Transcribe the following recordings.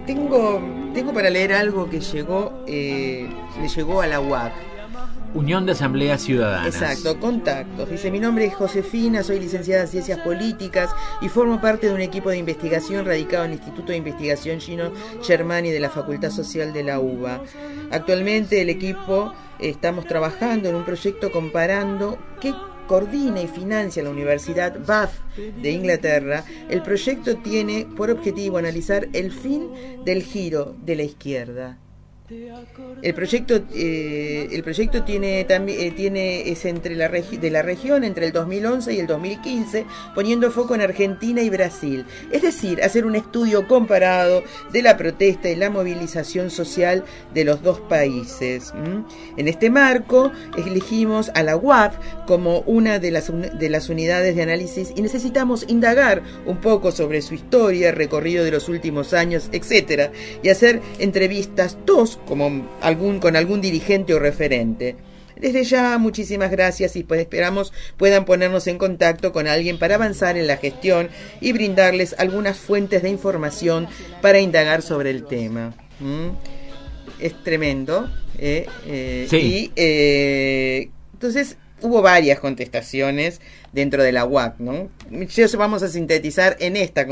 tengo para leer algo que le llegó a la UAC. Unión de Asambleas Ciudadanas. Exacto, contactos. Dice: mi nombre es Josefina, soy licenciada en Ciencias Políticas y formo parte de un equipo de investigación radicado en el Instituto de Investigación Gino Germani de la Facultad Social de la UBA. Actualmente el equipo estamos trabajando en un proyecto comparando qué coordina y financia la Universidad Bath de Inglaterra. El proyecto tiene por objetivo analizar el fin del giro de la izquierda. El proyecto es entre de la región entre el 2011 y el 2015, poniendo foco en Argentina y Brasil, es decir, hacer un estudio comparado de la protesta y la movilización social de los dos países. En este marco elegimos a la UAP como una de las unidades de análisis y necesitamos indagar un poco sobre su historia, recorrido de los últimos años, etcétera, y hacer entrevistas con algún dirigente o referente. Desde ya, muchísimas gracias y pues esperamos puedan ponernos en contacto con alguien para avanzar en la gestión y brindarles algunas fuentes de información para indagar sobre el tema. Es tremendo. Sí. Y entonces hubo varias contestaciones dentro de la UAC, ¿no? Vamos a sintetizar en esta.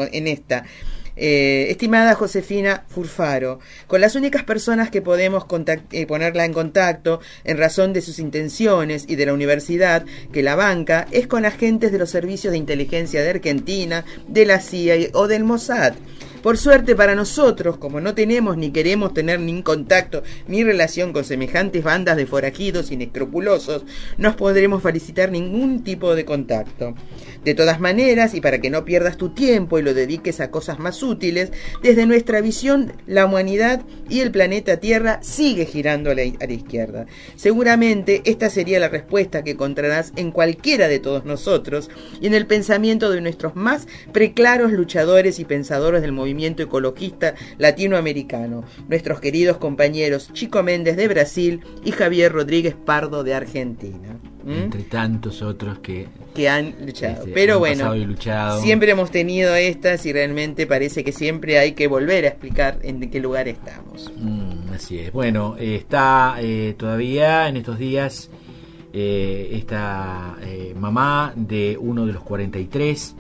Estimada Josefina Furfaro, con las únicas personas que podemos ponerla en contacto en razón de sus intenciones y de la universidad que la banca es con agentes de los servicios de inteligencia de Argentina, de la CIA o del Mossad. Por suerte para nosotros, como no tenemos ni queremos tener ningún contacto ni relación con semejantes bandas de forajidos inescrupulosos, no podremos felicitar ningún tipo de contacto. De todas maneras, y para que no pierdas tu tiempo y lo dediques a cosas más útiles, desde nuestra visión, la humanidad y el planeta Tierra sigue girando a la izquierda. Seguramente esta sería la respuesta que encontrarás en cualquiera de todos nosotros y en el pensamiento de nuestros más preclaros luchadores y pensadores del movimiento ecologista latinoamericano, nuestros queridos compañeros Chico Méndez de Brasil y Javier Rodríguez Pardo de Argentina. Entre tantos otros que han luchado. Pero bueno, siempre hemos tenido estas y realmente parece que siempre hay que volver a explicar en qué lugar estamos. Así es. Bueno, está todavía en estos días esta mamá de uno de los 43,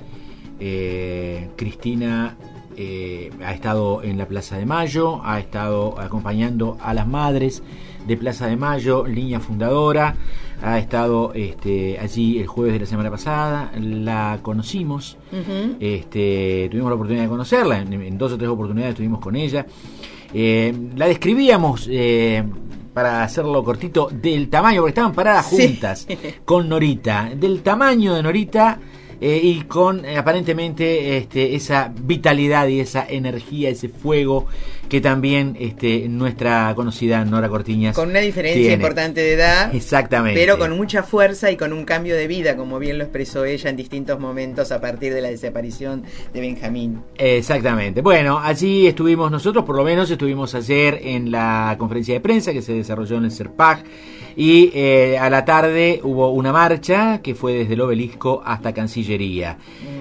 Cristina, ha estado en la Plaza de Mayo, ha estado acompañando a las madres de Plaza de Mayo, línea fundadora, ha estado allí el jueves de la semana pasada, la conocimos, tuvimos la oportunidad de conocerla, en 2 o 3 oportunidades estuvimos con ella, la describíamos, para hacerlo cortito, del tamaño, porque estaban paradas juntas, sí, con Norita, del tamaño de Norita, y con aparentemente esa vitalidad y esa energía, ese fuego que también nuestra conocida Nora Cortiñas con una diferencia tiene. Importante de edad, exactamente, pero con mucha fuerza y con un cambio de vida, como bien lo expresó ella en distintos momentos a partir de la desaparición de Benjamín. Exactamente. Bueno, allí estuvimos nosotros, por lo menos estuvimos ayer en la conferencia de prensa que se desarrolló en el CERPAG, y a la tarde hubo una marcha que fue desde el Obelisco hasta Cancillería.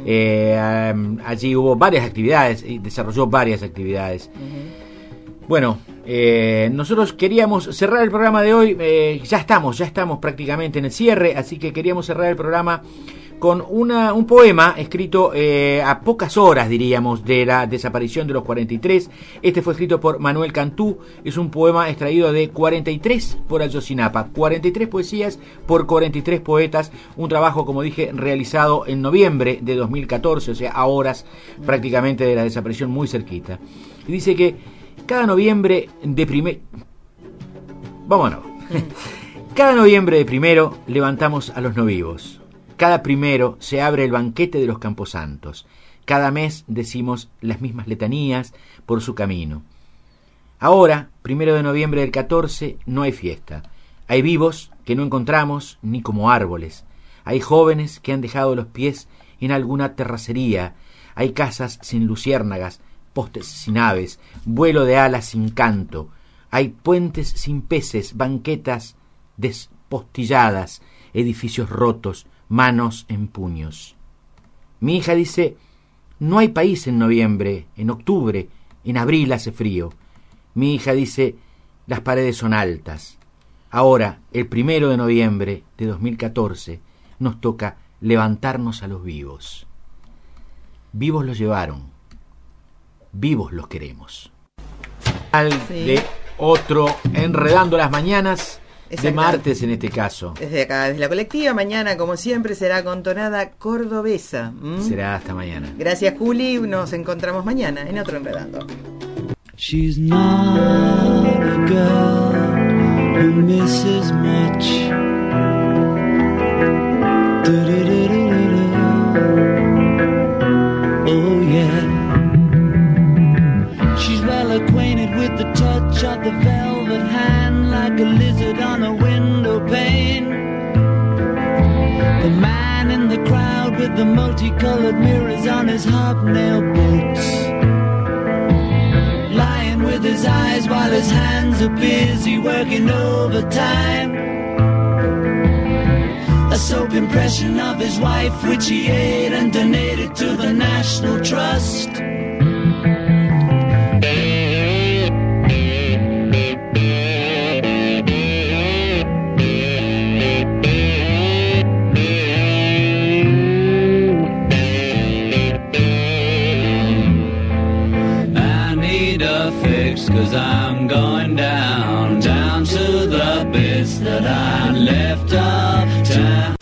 Allí hubo varias actividades y desarrolló varias actividades. Bueno, nosotros queríamos cerrar el programa de hoy, ya estamos prácticamente en el cierre, así que queríamos cerrar el programa con un poema escrito a pocas horas, diríamos, de la desaparición de los 43. Este fue escrito por Manuel Cantú, es un poema extraído de 43 por Ayotzinapa, 43 poesías por 43 poetas, un trabajo, como dije, realizado en noviembre de 2014, o sea, a horas prácticamente de la desaparición, muy cerquita. Y dice que cada noviembre de primero... Vámonos. Cada noviembre de primero levantamos a los no vivos. Cada primero se abre el banquete de los camposantos. Cada mes decimos las mismas letanías por su camino. Ahora, 1 de noviembre del 14, no hay fiesta. Hay vivos que no encontramos ni como árboles. Hay jóvenes que han dejado los pies en alguna terracería. Hay casas sin luciérnagas, postes sin aves, vuelo de alas sin canto. Hay puentes sin peces, banquetas despostilladas, edificios rotos, manos en puños. Mi hija dice: no hay país en noviembre, en octubre, En abril hace frío. Mi hija dice, las paredes son altas. Ahora, el 1 de noviembre de 2014, nos toca levantarnos a los vivos. Vivos los llevaron, vivos los queremos. De otro Enredando las Mañanas, de martes en este caso. Desde acá, desde la colectiva, mañana como siempre será con tonada cordobesa. Será hasta mañana. Gracias, Juli, nos encontramos mañana en otro Enredando. She's not a girl who misses much. Oh yeah. She's well acquainted with the touch of the velvet hand, like a lizard on a window pane. The man in the crowd with the multicolored mirrors on his hobnail boots, lying with his eyes while his hands are busy working overtime. A soap impression of his wife, which he ate and donated to the National Trust. I need a fix, 'cause I'm going down to the bits that I left uptown.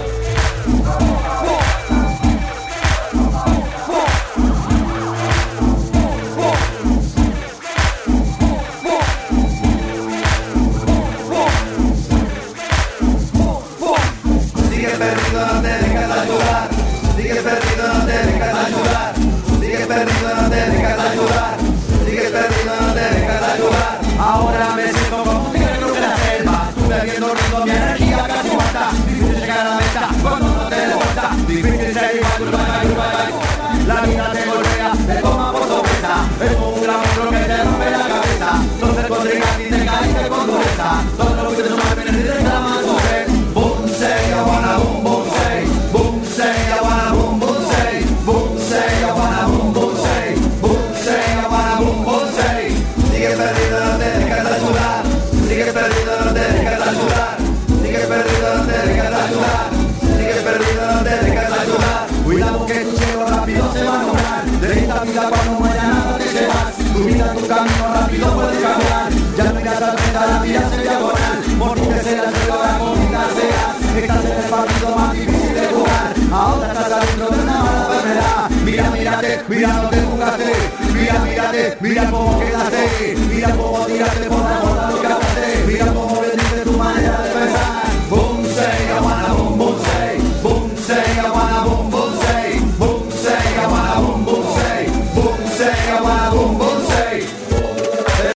Sigues perdido, no te dejas ayudar. Sigues perdido, no te dejas ayudar. Sigues perdido, no te dejas ayudar. Sigues perdido, no te dejas ayudar. Ahora me siento como un tigre en la selva. Tú bebiendo rindo, mi energía casi muerta. Difícil llegar a la meta cuando no te levanta. Difícil seguir la vida te golpea, te toma por sorpresa. Es como un gran monstruo que te rompe la cabeza. Entonces contrigas y te caíste con dureza. Todo lo que te suma viene y te reclama tu fe. Boom, say, I wanna boom, boom, say. Boom, say, I wanna boom, boom, say. Boom, say, I wanna boom, boom, say. Boom, say, I wanna boom, boom, say. Sigues perdido, no te dejas ayudar. Sigues perdido, no te dejas ayudar. Sigues perdido, no te dejas ayudar. Sigues perdido, no te dejas ayudar. Cuidado que tu cielo rápido se va a lograr. De esta vida cuando muera nada te llevas. Tu vida, tu camino rápido puede cambiar. Ya no irás a frente, la vida se diagonal. Morirte será el suelo, la comida seas. Estás en el partido más difícil de jugar. Ahora estás adentro de una mala enfermedad. Mira, mírate, mira lo que jugaste. Mira, mírate, mira cómo quedaste. Mira cómo tiraste por la